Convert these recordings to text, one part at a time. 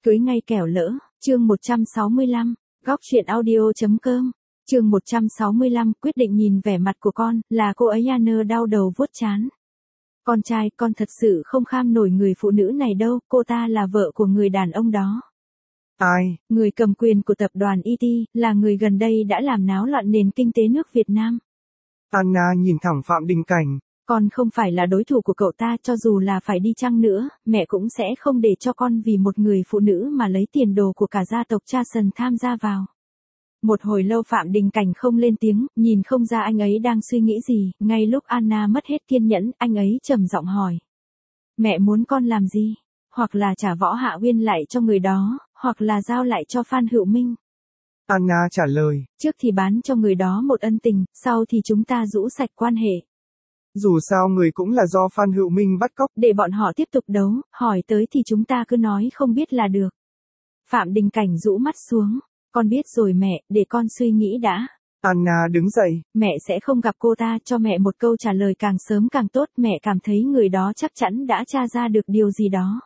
Cưới ngay kẻo lỡ, chương 165, góc chuyện audio.com, chương 165, quyết định nhìn vẻ mặt của con, là cô ấy Anna đau đầu vuốt trán. Con trai, con thật sự không kham nổi người phụ nữ này đâu, cô ta là vợ của người đàn ông đó. Ai? Người cầm quyền của tập đoàn ET, là người gần đây đã làm náo loạn nền kinh tế nước Việt Nam. Anna nhìn thẳng Phạm Đình Cảnh. Con không phải là đối thủ của cậu ta, cho dù là phải đi chăng nữa, mẹ cũng sẽ không để cho con vì một người phụ nữ mà lấy tiền đồ của cả gia tộc Chason tham gia vào. Một hồi lâu Phạm Đình Cảnh không lên tiếng, nhìn không ra anh ấy đang suy nghĩ gì, ngay lúc Anna mất hết kiên nhẫn, anh ấy trầm giọng hỏi. Mẹ muốn con làm gì? Hoặc là trả Võ Hạ Uyên lại cho người đó, hoặc là giao lại cho Phan Hữu Minh. Anna trả lời. Trước thì bán cho người đó một ân tình, sau thì chúng ta rũ sạch quan hệ. Dù sao người cũng là do Phan Hữu Minh bắt cóc. Để bọn họ tiếp tục đấu, hỏi tới thì chúng ta cứ nói không biết là được. Phạm Đình Cảnh rũ mắt xuống. Con biết rồi mẹ, để con suy nghĩ đã. Anna đứng dậy. Mẹ sẽ không gặp cô ta, cho mẹ một câu trả lời càng sớm càng tốt. Mẹ cảm thấy người đó chắc chắn đã tra ra được điều gì đó.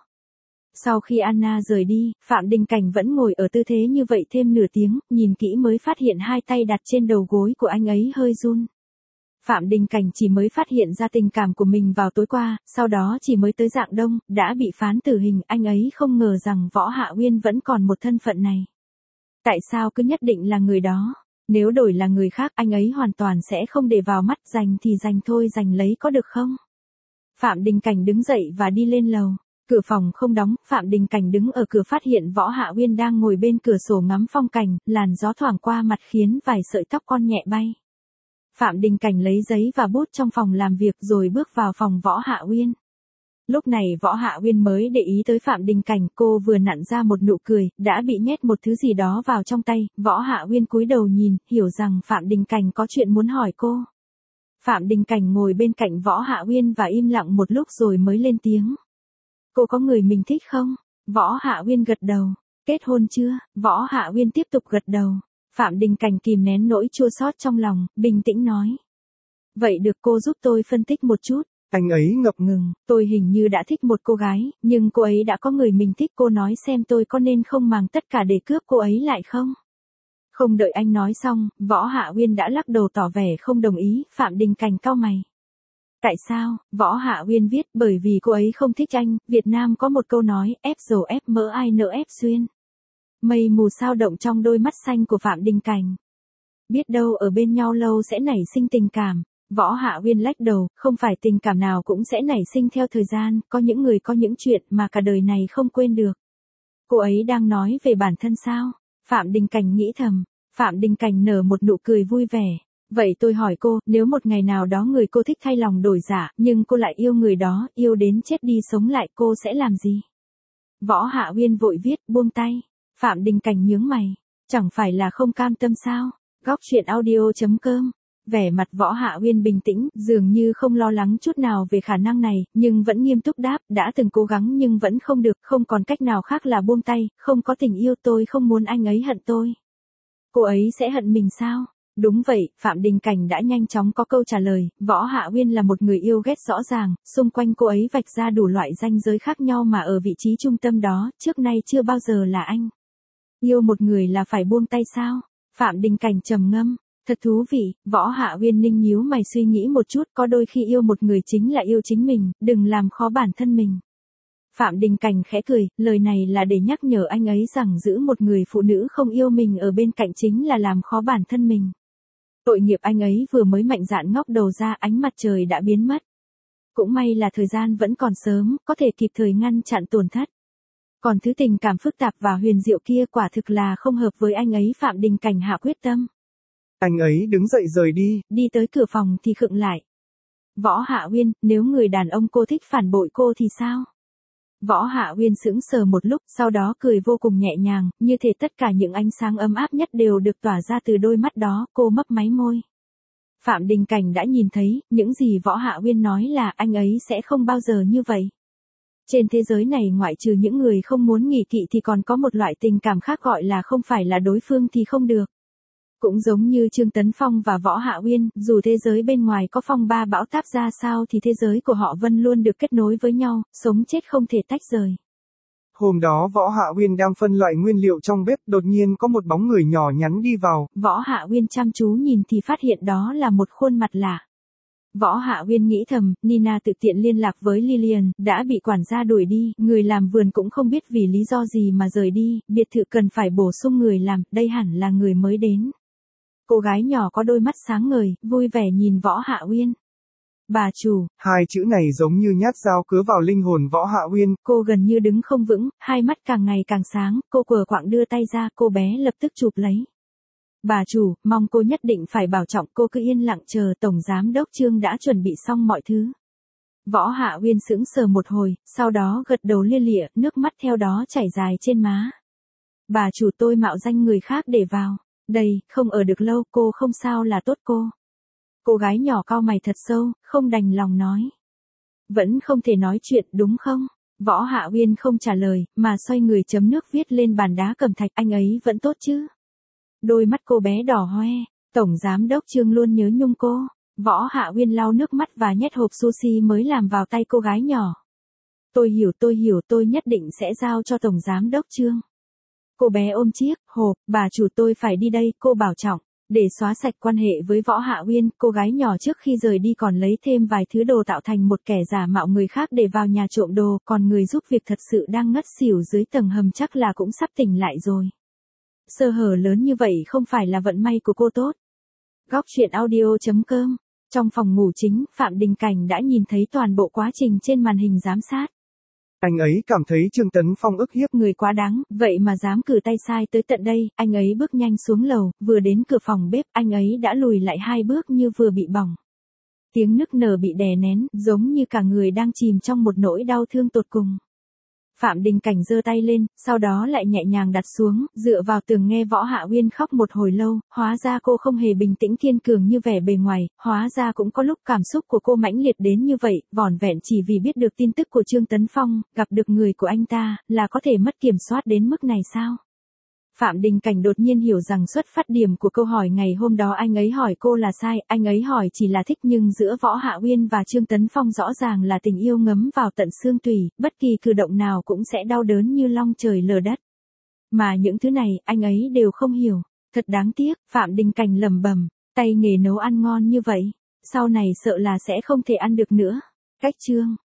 Sau khi Anna rời đi, Phạm Đình Cảnh vẫn ngồi ở tư thế như vậy thêm nửa tiếng, nhìn kỹ mới phát hiện hai tay đặt trên đầu gối của anh ấy hơi run. Phạm Đình Cảnh chỉ mới phát hiện ra tình cảm của mình vào tối qua, sau đó chỉ mới tới Rạng Đông, đã bị phán tử hình, anh ấy không ngờ rằng Võ Hạ Uyên vẫn còn một thân phận này. Tại sao cứ nhất định là người đó? Nếu đổi là người khác anh ấy hoàn toàn sẽ không để vào mắt, giành thì giành thôi, giành lấy có được không? Phạm Đình Cảnh đứng dậy và đi lên lầu. Cửa phòng không đóng, Phạm Đình Cảnh đứng ở cửa phát hiện Võ Hạ Uyên đang ngồi bên cửa sổ ngắm phong cảnh, làn gió thoảng qua mặt khiến vài sợi tóc con nhẹ bay. Phạm Đình Cảnh lấy giấy và bút trong phòng làm việc rồi bước vào phòng Võ Hạ Uyên. Lúc này Võ Hạ Uyên mới để ý tới Phạm Đình Cảnh, cô vừa nặn ra một nụ cười, đã bị nhét một thứ gì đó vào trong tay, Võ Hạ Uyên cúi đầu nhìn, hiểu rằng Phạm Đình Cảnh có chuyện muốn hỏi cô. Phạm Đình Cảnh ngồi bên cạnh Võ Hạ Uyên và im lặng một lúc rồi mới lên tiếng. Cô có người mình thích không? Võ Hạ Uyên gật đầu. Kết hôn chưa? Võ Hạ Uyên tiếp tục gật đầu. Phạm Đình Cảnh kìm nén nỗi chua xót trong lòng, bình tĩnh nói. Vậy được, cô giúp tôi phân tích một chút. Anh ấy ngập ngừng. Tôi hình như đã thích một cô gái, nhưng cô ấy đã có người mình thích, cô nói xem tôi có nên không màng tất cả để cướp cô ấy lại không? Không đợi anh nói xong, Võ Hạ Uyên đã lắc đầu tỏ vẻ không đồng ý. Phạm Đình Cảnh cau mày. Tại sao? Võ Hạ Uyên viết, bởi vì cô ấy không thích anh. Việt Nam có một câu nói, ép dầu ép mỡ ai nỡ ép xuyên. Mây mù sao động trong đôi mắt xanh của Phạm Đình Cảnh. Biết đâu ở bên nhau lâu sẽ nảy sinh tình cảm. Võ Hạ Uyên lách đầu, không phải tình cảm nào cũng sẽ nảy sinh theo thời gian, có những người có những chuyện mà cả đời này không quên được. Cô ấy đang nói về bản thân sao? Phạm Đình Cảnh nghĩ thầm. Phạm Đình Cảnh nở một nụ cười vui vẻ. Vậy tôi hỏi cô, nếu một ngày nào đó người cô thích thay lòng đổi dạ, nhưng cô lại yêu người đó, yêu đến chết đi sống lại, cô sẽ làm gì? Võ Hạ Uyên vội viết, buông tay. Phạm Đình Cảnh nhướng mày. Chẳng phải là không cam tâm sao? Góc chuyện audio.com. Vẻ mặt Võ Hạ Uyên bình tĩnh, dường như không lo lắng chút nào về khả năng này, nhưng vẫn nghiêm túc đáp, đã từng cố gắng nhưng vẫn không được, không còn cách nào khác là buông tay, không có tình yêu, tôi không muốn anh ấy hận tôi. Cô ấy sẽ hận mình sao? Đúng vậy, Phạm Đình Cảnh đã nhanh chóng có câu trả lời, Võ Hạ Uyên là một người yêu ghét rõ ràng, xung quanh cô ấy vạch ra đủ loại ranh giới khác nhau mà ở vị trí trung tâm đó, trước nay chưa bao giờ là anh. Yêu một người là phải buông tay sao? Phạm Đình Cảnh trầm ngâm. Thật thú vị, Võ Hạ Uyên ninh nhíu mày suy nghĩ một chút, có đôi khi yêu một người chính là yêu chính mình, đừng làm khó bản thân mình. Phạm Đình Cảnh khẽ cười, lời này là để nhắc nhở anh ấy rằng giữ một người phụ nữ không yêu mình ở bên cạnh chính là làm khó bản thân mình. Tội nghiệp anh ấy vừa mới mạnh dạn ngóc đầu ra, ánh mặt trời đã biến mất. Cũng may là thời gian vẫn còn sớm, có thể kịp thời ngăn chặn tổn thất. Còn thứ tình cảm phức tạp và huyền diệu kia quả thực là không hợp với anh ấy. Phạm Đình Cảnh hạ quyết tâm. Anh ấy đứng dậy rời đi. Đi tới cửa phòng thì khựng lại. Võ Hạ Uyên, nếu người đàn ông cô thích phản bội cô thì sao? Võ Hạ Uyên sững sờ một lúc, sau đó cười vô cùng nhẹ nhàng, như thể tất cả những ánh sáng ấm áp nhất đều được tỏa ra từ đôi mắt đó, cô mấp máy môi. Phạm Đình Cảnh đã nhìn thấy, những gì Võ Hạ Uyên nói là anh ấy sẽ không bao giờ như vậy. Trên thế giới này ngoại trừ những người không muốn nghỉ kỵ thì còn có một loại tình cảm khác gọi là không phải là đối phương thì không được. Cũng giống như Trương Tấn Phong và Võ Hạ Uyên, dù thế giới bên ngoài có phong ba bão táp ra sao thì thế giới của họ vẫn luôn được kết nối với nhau, sống chết không thể tách rời. Hôm đó Võ Hạ Uyên đang phân loại nguyên liệu trong bếp, đột nhiên có một bóng người nhỏ nhắn đi vào. Võ Hạ Uyên chăm chú nhìn thì phát hiện đó là một khuôn mặt lạ. Võ Hạ Uyên nghĩ thầm, Nina tự tiện liên lạc với Lillian, đã bị quản gia đuổi đi, người làm vườn cũng không biết vì lý do gì mà rời đi, biệt thự cần phải bổ sung người làm, đây hẳn là người mới đến. Cô gái nhỏ có đôi mắt sáng ngời, vui vẻ nhìn Võ Hạ Uyên. Bà chủ. Hai chữ này giống như nhát dao cứa vào linh hồn Võ Hạ Uyên. Cô gần như đứng không vững, hai mắt càng ngày càng sáng, cô quờ quạng đưa tay ra, cô bé lập tức chụp lấy. Bà chủ, mong cô nhất định phải bảo trọng, cô cứ yên lặng chờ, Tổng Giám đốc Trương đã chuẩn bị xong mọi thứ. Võ Hạ Uyên sững sờ một hồi, sau đó gật đầu lia lịa, nước mắt theo đó chảy dài trên má. Bà chủ, tôi mạo danh người khác để vào. Đây, không ở được lâu, cô không sao là tốt cô. Cô gái nhỏ cau mày thật sâu, không đành lòng nói. Vẫn không thể nói chuyện đúng không? Võ Hạ Uyên không trả lời, mà xoay người chấm nước viết lên bàn đá cẩm thạch, anh ấy vẫn tốt chứ? Đôi mắt cô bé đỏ hoe, Tổng Giám đốc Trương luôn nhớ nhung cô. Võ Hạ Uyên lau nước mắt và nhét hộp sushi mới làm vào tay cô gái nhỏ. Tôi hiểu, tôi nhất định sẽ giao cho Tổng Giám đốc Trương. Cô bé ôm chiếc hộp, bà chủ tôi phải đi đây, cô bảo trọng. Để xóa sạch quan hệ với Võ Hạ Uyên, cô gái nhỏ trước khi rời đi còn lấy thêm vài thứ đồ tạo thành một kẻ giả mạo người khác để vào nhà trộm đồ, còn người giúp việc thật sự đang ngất xỉu dưới tầng hầm chắc là cũng sắp tỉnh lại rồi. Sơ hở lớn như vậy không phải là vận may của cô tốt. Góc truyện audio.com. Trong phòng ngủ chính, Phạm Đình Cảnh đã nhìn thấy toàn bộ quá trình trên màn hình giám sát. Anh ấy cảm thấy Trương Tấn Phong ức hiếp người quá đáng, vậy mà dám cử tay sai tới tận đây, anh ấy bước nhanh xuống lầu, vừa đến cửa phòng bếp, anh ấy đã lùi lại 2 bước như vừa bị bỏng. Tiếng nức nở bị đè nén, giống như cả người đang chìm trong một nỗi đau thương tột cùng. Phạm Đình Cảnh giơ tay lên, sau đó lại nhẹ nhàng đặt xuống, dựa vào tường nghe Võ Hạ Uyên khóc một hồi lâu, hóa ra cô không hề bình tĩnh kiên cường như vẻ bề ngoài, hóa ra cũng có lúc cảm xúc của cô mãnh liệt đến như vậy, vỏn vẹn chỉ vì biết được tin tức của Trương Tấn Phong, gặp được người của anh ta, là có thể mất kiểm soát đến mức này sao? Phạm Đình Cảnh đột nhiên hiểu rằng xuất phát điểm của câu hỏi ngày hôm đó anh ấy hỏi cô là sai, anh ấy hỏi chỉ là thích, nhưng giữa Võ Hạ Uyên và Trương Tấn Phong rõ ràng là tình yêu ngấm vào tận xương tủy, bất kỳ cử động nào cũng sẽ đau đớn như long trời lở đất. Mà những thứ này, anh ấy đều không hiểu. Thật đáng tiếc, Phạm Đình Cảnh lẩm bẩm, tay nghề nấu ăn ngon như vậy, sau này sợ là sẽ không thể ăn được nữa. Cách chương